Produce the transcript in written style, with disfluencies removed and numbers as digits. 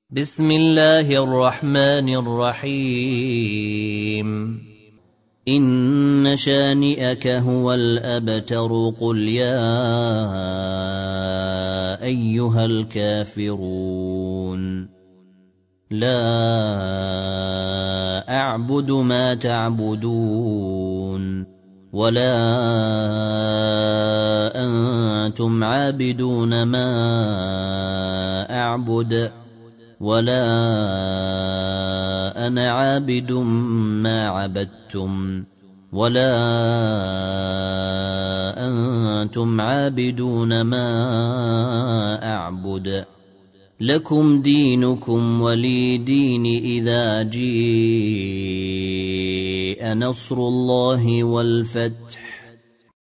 بسم الله الرحمن الرحيم إن شانئك هو الأبتر قل يا أيها الكافرون لا أعبد ما تعبدون ولا أنتم عابدون ما أعبد ولا أنا عابد ما عبدتم ولا أنتم عابدون ما أعبد لكم دينكم ولي دين. إذا جيء نصر الله والفتح